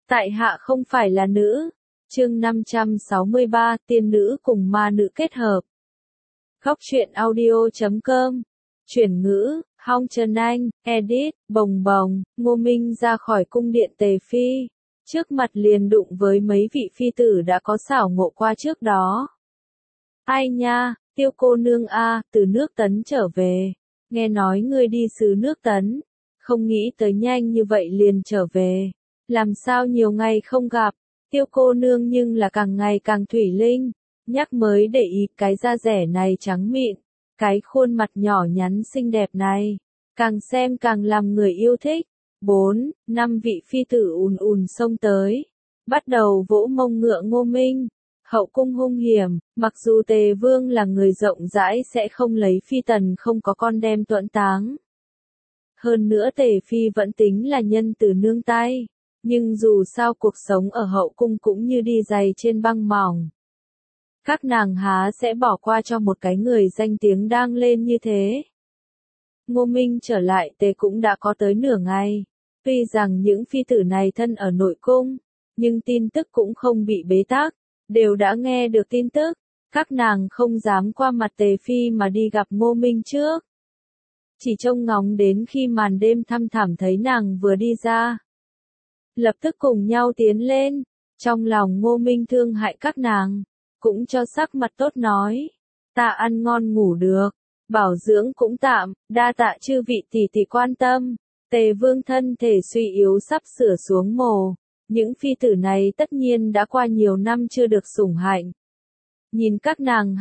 Tại hạ không phải là nữ. Chương 563, tiên nữ cùng ma nữ kết hợp. Góc truyện audio.com. Chuyển ngữ, Hong Trần Anh, edit, bồng bồng, Ngô Minh ra khỏi cung điện Tề Phi. Trước mặt liền đụng với mấy vị phi tử đã có xảo ngộ qua trước đó. Ai nha, Tiêu cô nương a, từ nước Tấn trở về. Nghe nói ngươi đi xứ nước Tấn. Không nghĩ tới nhanh như vậy liền trở về. Làm sao nhiều ngày không gặp, Tiêu cô nương nhưng là càng ngày càng thủy linh, nhắc mới để ý cái da rẻ này trắng mịn, cái khuôn mặt nhỏ nhắn xinh đẹp này, càng xem càng làm người yêu thích. 4, 5 vị phi tử ùn ùn xông tới, bắt đầu vỗ mông ngựa Ngô Minh. Hậu cung hung hiểm, mặc dù Tề Vương là người rộng rãi sẽ không lấy phi tần không có con đem tuẫn táng. Hơn nữa Tề Phi vẫn tính là nhân từ nương tay. Nhưng dù sao cuộc sống ở hậu cung cũng như đi giày trên băng mỏng. Các nàng há sẽ bỏ qua cho một cái người danh tiếng đang lên như thế. Ngô Minh trở lại Tề cũng đã có tới nửa ngày. Tuy rằng những phi tử này thân ở nội cung, nhưng tin tức cũng không bị bế tắc, đều đã nghe được tin tức. Các nàng không dám qua mặt Tề Phi mà đi gặp Ngô Minh trước. Chỉ trông ngóng đến khi màn đêm thăm thẳm thấy nàng vừa đi ra. Lập tức cùng nhau tiến lên, trong lòng Ngô Minh thương hại các nàng, cũng cho sắc mặt tốt nói, ta ăn ngon ngủ được, bảo dưỡng cũng tạm, đa tạ chư vị tỷ tỷ quan tâm. Tề Vương thân thể suy yếu sắp sửa xuống mồ, những phi tử này tất nhiên đã qua nhiều năm chưa được sủng hạnh. Nhìn các nàng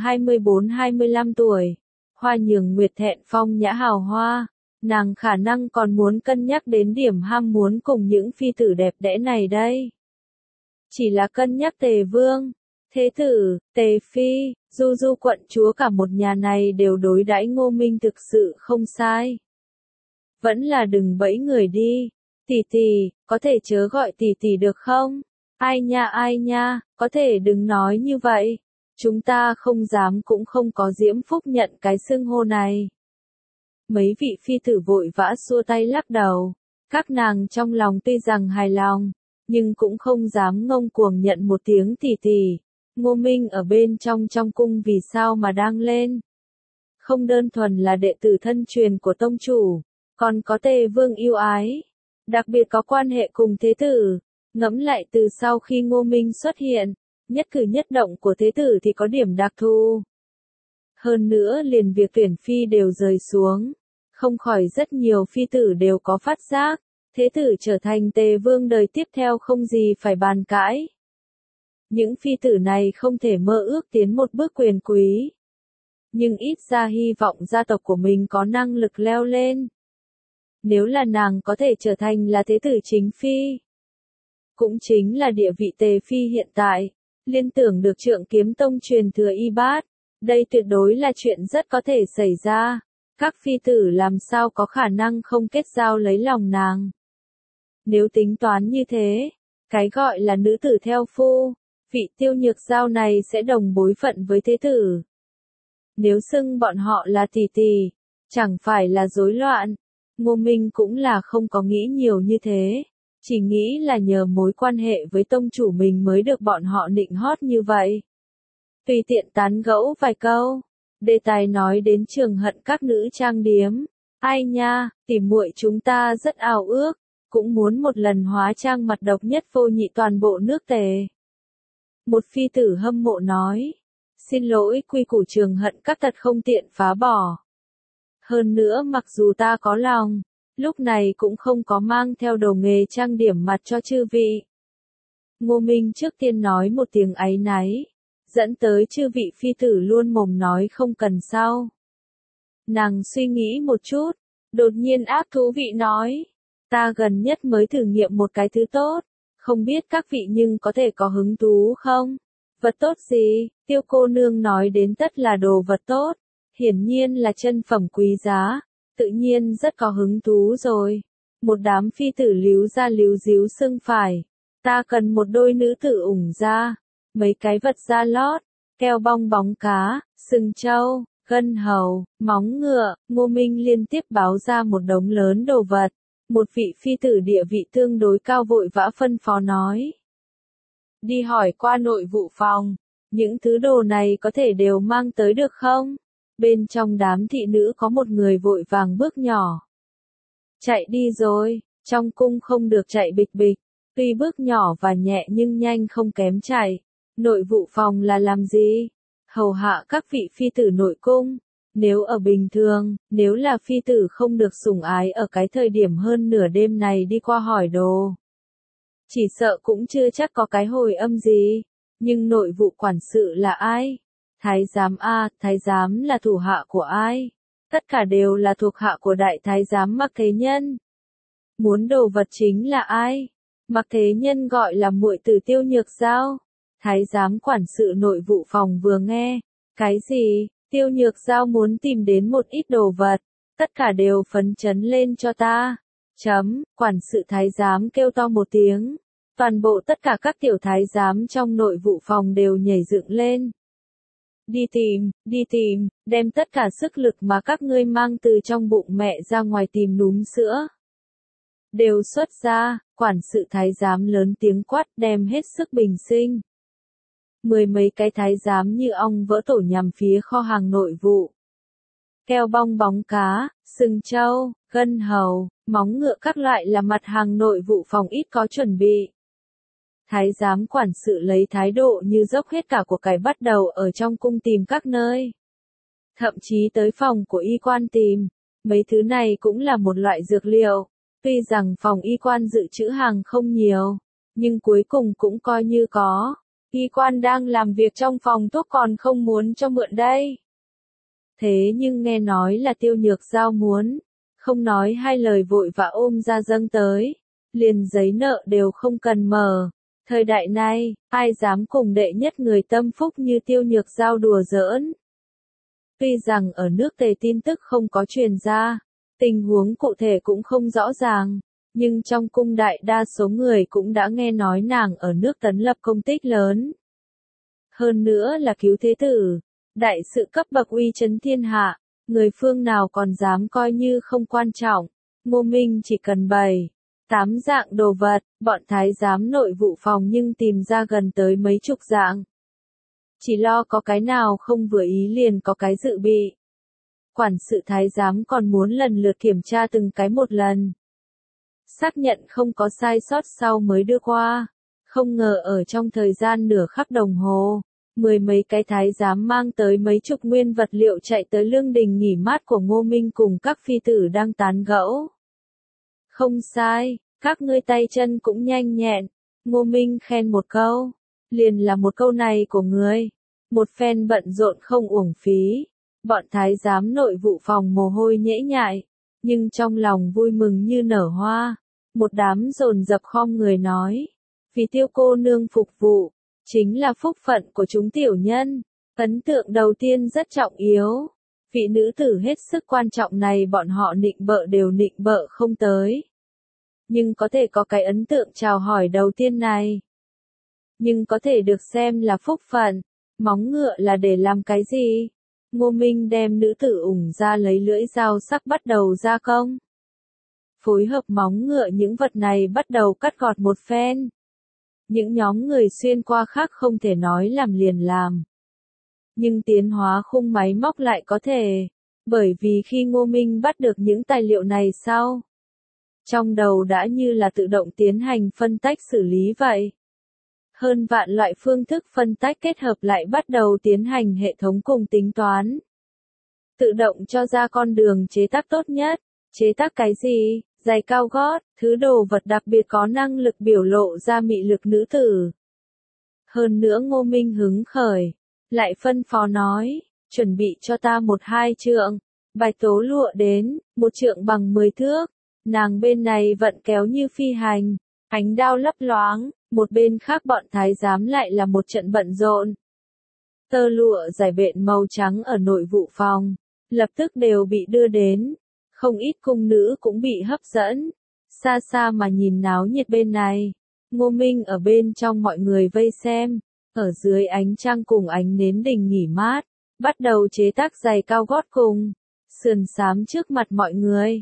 24-25 tuổi, hoa nhường nguyệt thẹn phong nhã hào hoa. Nàng khả năng còn muốn cân nhắc đến điểm ham muốn cùng những phi tử đẹp đẽ này đây. Chỉ là cân nhắc Tề Vương, Thế Tử, Tề Phi, Du Du quận chúa cả một nhà này đều đối đãi Ngô Minh thực sự không sai. Vẫn là đừng bẫy người đi. Tỷ tỷ, có thể chớ gọi tỷ tỷ được không? Ai nha, có thể đừng nói như vậy. Chúng ta không dám cũng không có diễm phúc nhận cái xưng hô này. Mấy vị phi tử vội vã xua tay lắc đầu. Các nàng trong lòng tuy rằng hài lòng, nhưng cũng không dám ngông cuồng nhận một tiếng tỷ tỷ. Ngô Minh ở bên trong cung vì sao mà đang lên. Không đơn thuần là đệ tử thân truyền của tông chủ, còn có Tề Vương yêu ái. Đặc biệt có quan hệ cùng Thế Tử. Ngẫm lại từ sau khi Ngô Minh xuất hiện, nhất cử nhất động của Thế Tử thì có điểm đặc thù. Hơn nữa liền việc tuyển phi đều rời xuống. Không khỏi rất nhiều phi tử đều có phát giác, Thế Tử trở thành Tề Vương đời tiếp theo không gì phải bàn cãi. Những phi tử này không thể mơ ước tiến một bước quyền quý. Nhưng ít ra hy vọng gia tộc của mình có năng lực leo lên. Nếu là nàng có thể trở thành là Thế Tử chính phi. Cũng chính là địa vị Tề Phi hiện tại, liên tưởng được Trượng Kiếm Tông truyền thừa y bát. Đây tuyệt đối là chuyện rất có thể xảy ra. Các phi tử làm sao có khả năng không kết giao lấy lòng nàng. Nếu tính toán như thế, cái gọi là nữ tử theo phu, vị Tiêu Nhược Giao này sẽ đồng bối phận với Thế Tử. Nếu xưng bọn họ là tỷ tỷ, chẳng phải là rối loạn. Ngô Minh cũng là không có nghĩ nhiều như thế, chỉ nghĩ là nhờ mối quan hệ với tông chủ mình mới được bọn họ nịnh hót như vậy. Tùy tiện tán gẫu vài câu. Đề tài nói đến Trường Hận các nữ trang điếm. Ai nha, tỉ muội chúng ta rất ao ước, cũng muốn một lần hóa trang mặt độc nhất vô nhị toàn bộ nước Tề. Một phi tử hâm mộ nói, xin lỗi quy củ Trường Hận các thật không tiện phá bỏ. Hơn nữa mặc dù ta có lòng, lúc này cũng không có mang theo đồ nghề trang điểm mặt cho chư vị. Ngô Minh trước tiên nói một tiếng áy náy. Dẫn tới chư vị phi tử luôn mồm nói không cần sau. Nàng suy nghĩ một chút, đột nhiên ác thú vị nói, ta gần nhất mới thử nghiệm một cái thứ tốt, không biết các vị nhưng có thể có hứng thú không? Vật tốt gì? Tiêu cô nương nói đến tất là đồ vật tốt, hiển nhiên là chân phẩm quý giá, tự nhiên rất có hứng thú rồi. Một đám phi tử líu ra líu díu xưng phải, ta cần một đôi nữ tử ủng ra. Mấy cái vật da lót, keo bong bóng cá, sừng trâu, gân hầu, móng ngựa. Ngô Minh liên tiếp báo ra một đống lớn đồ vật. Một vị phi tử địa vị tương đối cao vội vã phân phó nói. Đi hỏi qua nội vụ phòng, những thứ đồ này có thể đều mang tới được không? Bên trong đám thị nữ có một người vội vàng bước nhỏ. Chạy đi rồi, trong cung không được chạy bịch bịch, tuy bước nhỏ và nhẹ nhưng nhanh không kém chạy. Nội vụ phòng là làm gì? Hầu hạ các vị phi tử nội cung. Nếu ở bình thường, nếu là phi tử không được sủng ái ở cái thời điểm hơn nửa đêm này đi qua hỏi đồ, chỉ sợ cũng chưa chắc có cái hồi âm gì. Nhưng nội vụ quản sự là ai? Thái giám a, thái giám là thủ hạ của ai? Tất cả đều là thuộc hạ của đại thái giám Mạc Thế Nhân. Muốn đồ vật chính là ai? Mạc Thế Nhân gọi là muội tử Tiêu Nhược Giao. Thái giám quản sự nội vụ phòng vừa nghe, cái gì? Tiêu Nhược Giao muốn tìm đến một ít đồ vật, tất cả đều phấn chấn lên cho ta. Quản sự thái giám kêu to một tiếng, toàn bộ tất cả các tiểu thái giám trong nội vụ phòng đều nhảy dựng lên. Đi tìm, đem tất cả sức lực mà các ngươi mang từ trong bụng mẹ ra ngoài tìm núm sữa. Đều xuất ra, quản sự thái giám lớn tiếng quát đem hết sức bình sinh. Mười mấy cái thái giám như ong vỡ tổ nhằm phía kho hàng nội vụ. Keo bong bóng cá, sừng trâu, gân hầu, móng ngựa các loại là mặt hàng nội vụ phòng ít có chuẩn bị. Thái giám quản sự lấy thái độ như dốc hết cả của cải bắt đầu ở trong cung tìm các nơi. Thậm chí tới phòng của y quan tìm. Mấy thứ này cũng là một loại dược liệu. Tuy rằng phòng y quan dự trữ hàng không nhiều, nhưng cuối cùng cũng coi như có. Y quan đang làm việc trong phòng thuốc còn không muốn cho mượn đây. Thế nhưng nghe nói là Tiêu Nhược Giao muốn, không nói hai lời vội vã ôm ra dâng tới, liền giấy nợ đều không cần mở. Thời đại này, ai dám cùng đệ nhất người tâm phúc như Tiêu Nhược Giao đùa giỡn. Tuy rằng ở nước Tề tin tức không có truyền ra, tình huống cụ thể cũng không rõ ràng, nhưng trong cung đại đa số người cũng đã nghe nói nàng ở nước Tấn lập công tích lớn. Hơn nữa là cứu thế tử, đại sự cấp bậc uy chấn thiên hạ, người phương nào còn dám coi như không quan trọng. Ngô Minh chỉ cần 7-8 dạng đồ vật, bọn thái giám nội vụ phòng nhưng tìm ra gần tới mấy chục dạng. Chỉ lo có cái nào không vừa ý liền có cái dự bị. Quản sự thái giám còn muốn lần lượt kiểm tra từng cái một lần. Xác nhận không có sai sót sau mới đưa qua. Không ngờ ở trong thời gian nửa khắc đồng hồ, mười mấy cái thái giám mang tới mấy chục nguyên vật liệu chạy tới lương đình nghỉ mát của Ngô Minh cùng các phi tử đang tán gẫu. Không sai, các ngươi tay chân cũng nhanh nhẹn. Ngô Minh khen một câu, liền là một câu này của ngươi. Một phen bận rộn không uổng phí. Bọn thái giám nội vụ phòng mồ hôi nhễ nhại, nhưng trong lòng vui mừng như nở hoa. Một đám dồn dập khom người nói, vì Tiêu cô nương phục vụ, chính là phúc phận của chúng tiểu nhân. Ấn tượng đầu tiên rất trọng yếu. Vị nữ tử hết sức quan trọng này bọn họ nịnh bợ đều nịnh bợ không tới. Nhưng có thể có cái ấn tượng chào hỏi đầu tiên này. Nhưng có thể được xem là phúc phận. Móng ngựa là để làm cái gì? Ngô Minh đem nữ tử ủng ra lấy lưỡi dao sắc bắt đầu gia công. Phối hợp móng ngựa những vật này bắt đầu cắt gọt một phen. Những nhóm người xuyên qua khác không thể nói làm liền làm. Nhưng tiến hóa khung máy móc lại có thể. Bởi vì khi Ngô Minh bắt được những tài liệu này sau, trong đầu đã như là tự động tiến hành phân tách xử lý vậy. Hơn vạn loại phương thức phân tách kết hợp lại bắt đầu tiến hành hệ thống cùng tính toán. Tự động cho ra con đường chế tác tốt nhất. Chế tác cái gì? Giày cao gót, thứ đồ vật đặc biệt có năng lực biểu lộ ra mị lực nữ tử. Hơn nữa Ngô Minh hứng khởi, lại phân phó nói, chuẩn bị cho ta 1-2 trượng, bạch tố lụa đến, 1 trượng bằng 10 thước. Nàng bên này vận kéo như phi hành, ánh đao lấp loáng, một bên khác bọn thái giám lại là một trận bận rộn. Tơ lụa giải bện màu trắng ở nội vụ phòng, lập tức đều bị đưa đến. Không ít cung nữ cũng bị hấp dẫn. Xa xa mà nhìn náo nhiệt bên này. Ngô Minh ở bên trong mọi người vây xem. Ở dưới ánh trăng cùng ánh nến đình nghỉ mát. Bắt đầu chế tác giày cao gót cùng. Sườn xám trước mặt mọi người.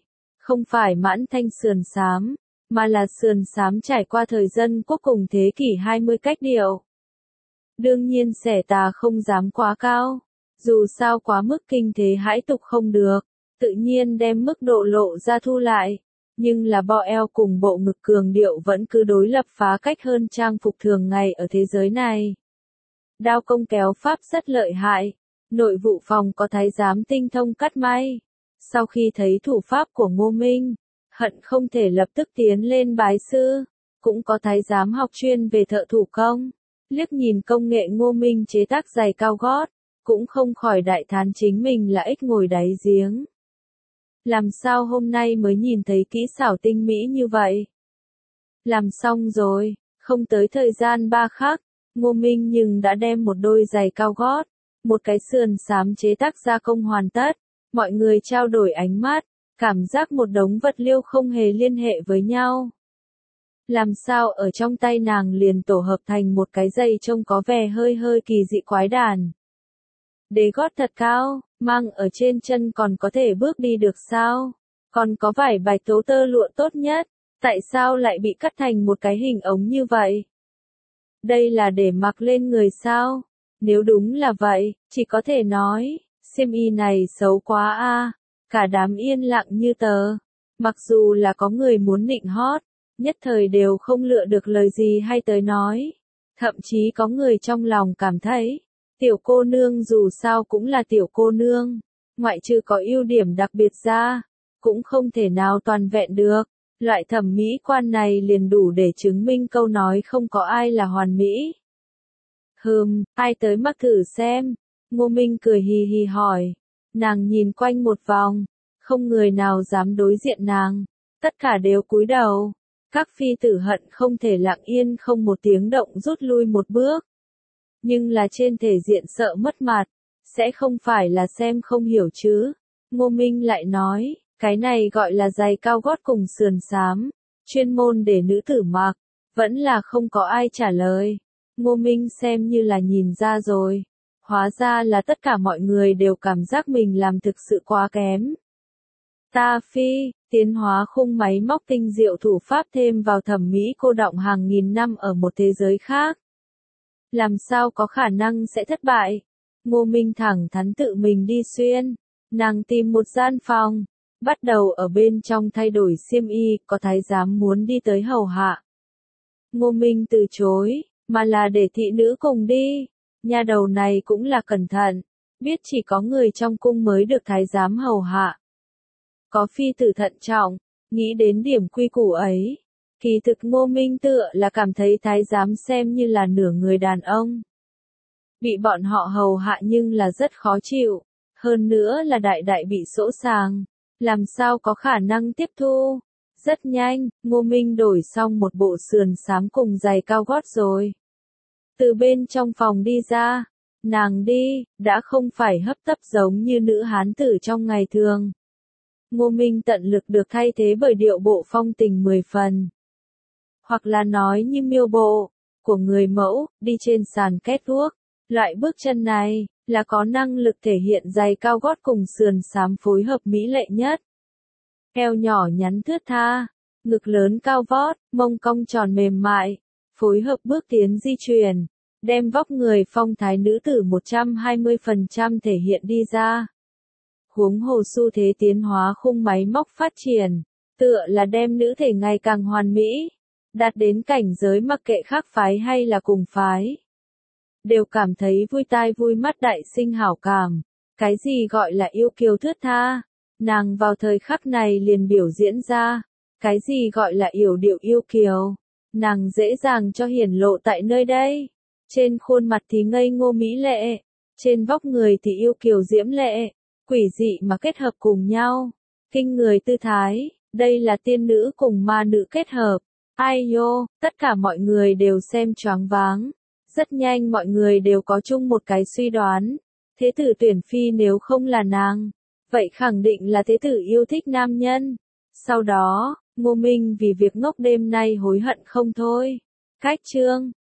Không phải mãn thanh sườn xám, mà là sườn xám trải qua thời dân quốc cùng thế kỷ 20 cách điệu. Đương nhiên xẻ tà không dám quá cao, dù sao quá mức kinh thế hãi tục không được, tự nhiên đem mức độ lộ ra thu lại, nhưng là bo eo cùng bộ ngực cường điệu vẫn cứ đối lập phá cách hơn trang phục thường ngày ở thế giới này. Đao công kéo pháp rất lợi hại, nội vụ phòng có thái giám tinh thông cắt may. Sau khi thấy thủ pháp của Ngô Minh, hận không thể lập tức tiến lên bái sư, cũng có thái giám học chuyên về thợ thủ công. Liếc nhìn công nghệ Ngô Minh chế tác giày cao gót, cũng không khỏi đại thán chính mình là ếch ngồi đáy giếng. Làm sao hôm nay mới nhìn thấy kỹ xảo tinh mỹ như vậy? Làm xong rồi, không tới thời gian 3 khắc, Ngô Minh nhưng đã đem một đôi giày cao gót, một cái sườn xám chế tác gia công hoàn tất. Mọi người trao đổi ánh mắt, cảm giác một đống vật liệu không hề liên hệ với nhau. Làm sao ở trong tay nàng liền tổ hợp thành một cái giày trông có vẻ hơi hơi kỳ dị quái đản. Đế gót thật cao, mang ở trên chân còn có thể bước đi được sao? Còn có vải bạch tố tơ lụa tốt nhất, tại sao lại bị cắt thành một cái hình ống như vậy? Đây là để mặc lên người sao? Nếu đúng là vậy, chỉ có thể nói, xiêm y này xấu quá a. Cả đám yên lặng như tờ. Mặc dù là có người muốn nịnh hót, nhất thời đều không lựa được lời gì hay tới nói. Thậm chí có người trong lòng cảm thấy, tiểu cô nương dù sao cũng là tiểu cô nương, ngoại trừ có ưu điểm đặc biệt ra, cũng không thể nào toàn vẹn được. Loại thẩm mỹ quan này liền đủ để chứng minh câu nói không có ai là hoàn mỹ. Ai tới mặc thử xem. Ngô Minh cười hì hì hỏi. Nàng nhìn quanh một vòng, không người nào dám đối diện nàng, tất cả đều cúi đầu. Các phi tử hận không thể lặng yên không một tiếng động rút lui một bước. Nhưng là trên thể diện sợ mất mặt, sẽ không phải là xem không hiểu chứ. Ngô Minh lại nói, cái này gọi là giày cao gót cùng sườn xám, chuyên môn để nữ tử mặc, vẫn là không có ai trả lời. Ngô Minh xem như là nhìn ra rồi. Hóa ra là tất cả mọi người đều cảm giác mình làm thực sự quá kém. Ta phi, tiến hóa khung máy móc tinh diệu thủ pháp thêm vào thẩm mỹ cô đọng hàng nghìn năm ở một thế giới khác. Làm sao có khả năng sẽ thất bại? Ngô Minh thẳng thắn tự mình đi xuyên. Nàng tìm một gian phòng, bắt đầu ở bên trong thay đổi xiêm y, có thái giám muốn đi tới hầu hạ. Ngô Minh từ chối, mà là để thị nữ cùng đi. Nhà đầu này cũng là cẩn thận, biết chỉ có người trong cung mới được thái giám hầu hạ. Có phi tử thận trọng, nghĩ đến điểm quy củ ấy. Kỳ thực Ngô Minh tựa là cảm thấy thái giám xem như là nửa người đàn ông. Bị bọn họ hầu hạ nhưng là rất khó chịu, hơn nữa là đại đại bị sỗ sàng, làm sao có khả năng tiếp thu. Rất nhanh, Ngô Minh đổi xong một bộ sườn xám cùng giày cao gót rồi. Từ bên trong phòng đi ra, nàng đi, đã không phải hấp tấp giống như nữ hán tử trong ngày thường. Ngô Minh tận lực được thay thế bởi điệu bộ phong tình 10 phần. Hoặc là nói như miêu bộ, của người mẫu, đi trên sàn catwalk. Loại bước chân này, là có năng lực thể hiện giày cao gót cùng sườn xám phối hợp mỹ lệ nhất. Eo nhỏ nhắn thướt tha, ngực lớn cao vót, mông cong tròn mềm mại, phối hợp bước tiến di chuyển, đem vóc người phong thái nữ tử 120% thể hiện đi ra. Huống hồ xu thế tiến hóa khung máy móc phát triển, tựa là đem nữ thể ngày càng hoàn mỹ, đạt đến cảnh giới mặc kệ khác phái hay là cùng phái. Đều cảm thấy vui tai vui mắt đại sinh hảo cảm. Cái gì gọi là yêu kiều thướt tha? Nàng vào thời khắc này liền biểu diễn ra. Cái gì gọi là yểu điệu yêu kiều? Nàng dễ dàng cho hiển lộ tại nơi đây. Trên khuôn mặt thì ngây ngô mỹ lệ, trên vóc người thì yêu kiều diễm lệ, quỷ dị mà kết hợp cùng nhau. Kinh người tư thái, đây là tiên nữ cùng ma nữ kết hợp. Ai yo, tất cả mọi người đều xem choáng váng. Rất nhanh mọi người đều có chung một cái suy đoán. Thế tử tuyển phi nếu không là nàng, vậy khẳng định là thế tử yêu thích nam nhân. Sau đó, Ngô Minh vì việc ngốc đêm nay hối hận không thôi. Cách chương